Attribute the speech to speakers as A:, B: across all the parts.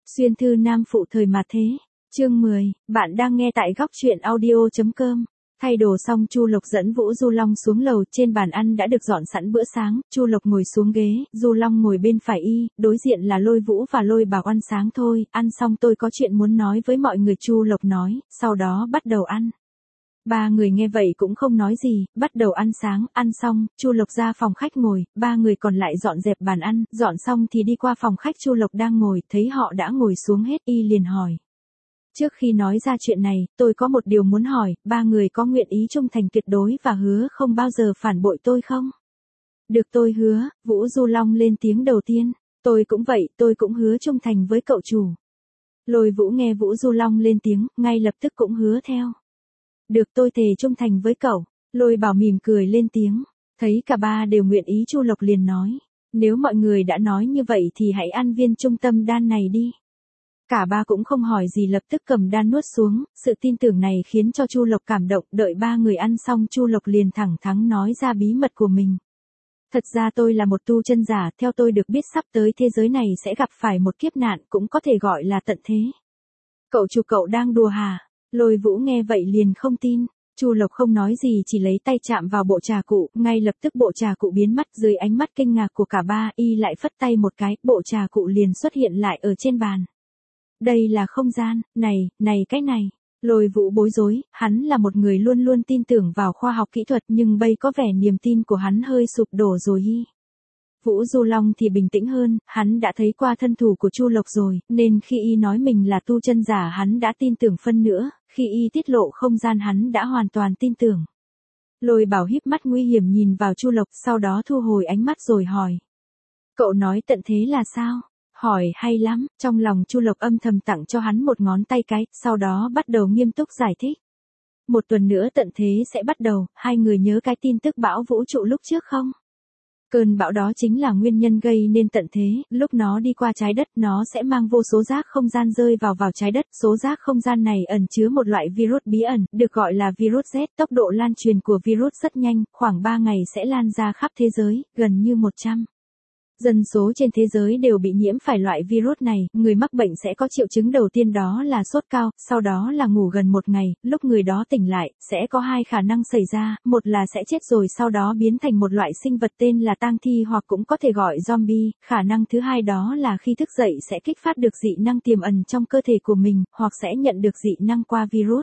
A: Xuyên thư nam phụ thời mạt thế. Chương 10, bạn đang nghe tại góc truyện audio.com. Thay đồ xong Chu Lộc dẫn Vũ Du Long xuống lầu, trên bàn ăn đã được dọn sẵn bữa sáng, Chu Lộc ngồi xuống ghế, Du Long ngồi bên phải y, đối diện là Lôi Vũ và Lôi Bảo ăn sáng thôi, ăn xong tôi có chuyện muốn nói với mọi người, Chu Lộc nói, sau đó bắt đầu ăn. Ba người nghe vậy cũng không nói gì, bắt đầu ăn sáng, ăn xong, Chu Lộc ra phòng khách ngồi, ba người còn lại dọn dẹp bàn ăn, dọn xong thì đi qua phòng khách Chu Lộc đang ngồi, thấy họ đã ngồi xuống hết, y liền hỏi. Trước khi nói ra chuyện này, tôi có một điều muốn hỏi, ba người có nguyện ý trung thành tuyệt đối và hứa không bao giờ phản bội tôi không? Được, tôi hứa, Vũ Du Long lên tiếng đầu tiên, tôi cũng vậy, tôi cũng hứa trung thành với cậu chủ. Lôi Vũ nghe Vũ Du Long lên tiếng, ngay lập tức cũng hứa theo. Được, tôi thề trung thành với cậu. Lôi Bảo mỉm cười lên tiếng, thấy cả ba đều nguyện ý, Chu Lộc liền nói, nếu mọi người đã nói như vậy thì hãy ăn viên trung tâm đan này đi. Cả ba cũng không hỏi gì, lập tức cầm đan nuốt xuống, sự tin tưởng này khiến cho Chu Lộc cảm động, đợi ba người ăn xong Chu Lộc liền thẳng thắn nói ra bí mật của mình. Thật ra tôi là một tu chân giả, theo tôi được biết sắp tới thế giới này sẽ gặp phải một kiếp nạn, cũng có thể gọi là tận thế. Cậu chủ, cậu đang đùa hả? Lôi Vũ nghe vậy liền không tin. Chu Lộc không nói gì, chỉ lấy tay chạm vào bộ trà cụ, ngay lập tức bộ trà cụ biến mất, dưới ánh mắt kinh ngạc của cả ba, y lại phất tay một cái, bộ trà cụ liền xuất hiện lại ở trên bàn. Đây là không gian, này cái này. Lôi Vũ bối rối, hắn là một người luôn luôn tin tưởng vào khoa học kỹ thuật, nhưng bây có vẻ niềm tin của hắn hơi sụp đổ rồi y. Vũ Du Long thì bình tĩnh hơn, hắn đã thấy qua thân thủ của Chu Lộc rồi, nên khi y nói mình là tu chân giả hắn đã tin tưởng phân nữa, khi y tiết lộ không gian hắn đã hoàn toàn tin tưởng. Lôi Bảo híp mắt nguy hiểm nhìn vào Chu Lộc, sau đó thu hồi ánh mắt rồi hỏi. Cậu nói tận thế là sao? Hỏi hay lắm, trong lòng Chu Lộc âm thầm tặng cho hắn một ngón tay cái, sau đó bắt đầu nghiêm túc giải thích. Một tuần nữa tận thế sẽ bắt đầu, hai người nhớ cái tin tức bão vũ trụ lúc trước không? Cơn bão đó chính là nguyên nhân gây nên tận thế, lúc nó đi qua trái đất nó sẽ mang vô số rác không gian rơi vào trái đất, số rác không gian này ẩn chứa một loại virus bí ẩn, được gọi là virus Z, tốc độ lan truyền của virus rất nhanh, khoảng 3 ngày sẽ lan ra khắp thế giới, gần như 100. Dân số trên thế giới đều bị nhiễm phải loại virus này, người mắc bệnh sẽ có triệu chứng đầu tiên đó là sốt cao, sau đó là ngủ gần 1 ngày, lúc người đó tỉnh lại, sẽ có hai khả năng xảy ra, một là sẽ chết rồi sau đó biến thành một loại sinh vật tên là tang thi hoặc cũng có thể gọi zombie, khả năng thứ hai đó là khi thức dậy sẽ kích phát được dị năng tiềm ẩn trong cơ thể của mình, hoặc sẽ nhận được dị năng qua virus.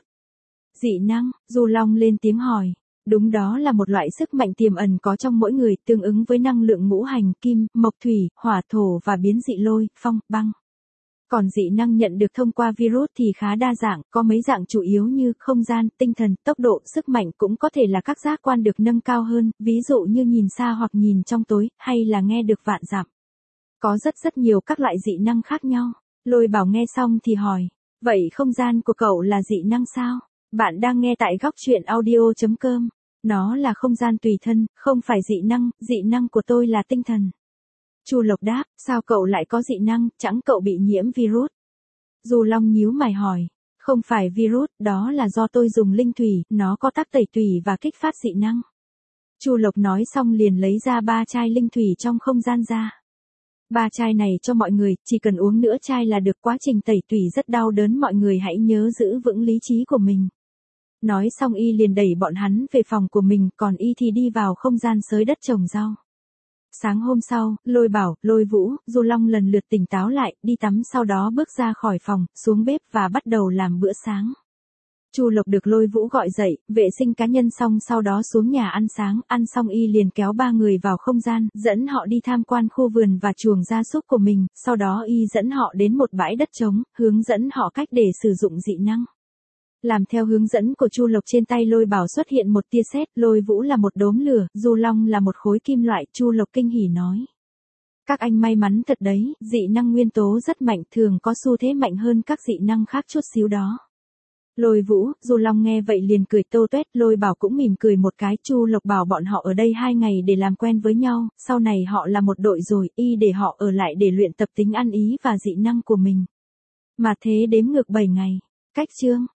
A: Dị năng, Du Long lên tiếng hỏi. Đúng, đó là một loại sức mạnh tiềm ẩn có trong mỗi người, tương ứng với năng lượng ngũ hành, kim, mộc, thủy, hỏa, thổ và biến dị lôi, phong, băng. Còn dị năng nhận được thông qua virus thì khá đa dạng, có mấy dạng chủ yếu như không gian, tinh thần, tốc độ, sức mạnh, cũng có thể là các giác quan được nâng cao hơn, ví dụ như nhìn xa hoặc nhìn trong tối, hay là nghe được vạn dặm. Có rất nhiều các loại dị năng khác nhau. Lôi Bảo nghe xong thì hỏi, vậy không gian của cậu là dị năng sao? Bạn đang nghe tại góc truyện audio.com. Nó là không gian tùy thân, không phải dị năng của tôi là tinh thần. Chu Lộc đáp, sao cậu lại có dị năng, chẳng cậu bị nhiễm virus? Du Long nhíu mày hỏi, không phải virus, đó là do tôi dùng linh thủy, nó có tác tẩy tủy và kích phát dị năng. Chu Lộc nói xong liền lấy ra 3 chai linh thủy trong không gian ra. 3 chai này cho mọi người, chỉ cần uống nửa chai là được, quá trình tẩy tủy rất đau đớn, mọi người hãy nhớ giữ vững lý trí của mình. Nói xong y liền đẩy bọn hắn về phòng của mình, còn y thì đi vào không gian xới đất trồng rau. Sáng hôm sau, Lôi Bảo, Lôi Vũ, Du Long lần lượt tỉnh táo lại, đi tắm sau đó bước ra khỏi phòng, xuống bếp và bắt đầu làm bữa sáng. Chu Lộc được Lôi Vũ gọi dậy, vệ sinh cá nhân xong sau đó xuống nhà ăn sáng, ăn xong y liền kéo ba người vào không gian, dẫn họ đi tham quan khu vườn và chuồng gia súc của mình, sau đó y dẫn họ đến một bãi đất trống, hướng dẫn họ cách để sử dụng dị năng. Làm theo hướng dẫn của Chu Lộc, trên tay Lôi Bảo xuất hiện một tia sét, Lôi Vũ là một đốm lửa, Du Long là một khối kim loại, Chu Lộc kinh hỉ nói. Các anh may mắn thật đấy, dị năng nguyên tố rất mạnh, thường có xu thế mạnh hơn các dị năng khác chút xíu đó. Lôi Vũ, Du Long nghe vậy liền cười tô tuét, Lôi Bảo cũng mỉm cười một cái, Chu Lộc bảo bọn họ ở đây 2 ngày để làm quen với nhau, sau này họ là một đội rồi, y để họ ở lại để luyện tập tính ăn ý và dị năng của mình. Mà thế đếm ngược 7 ngày. Cách chương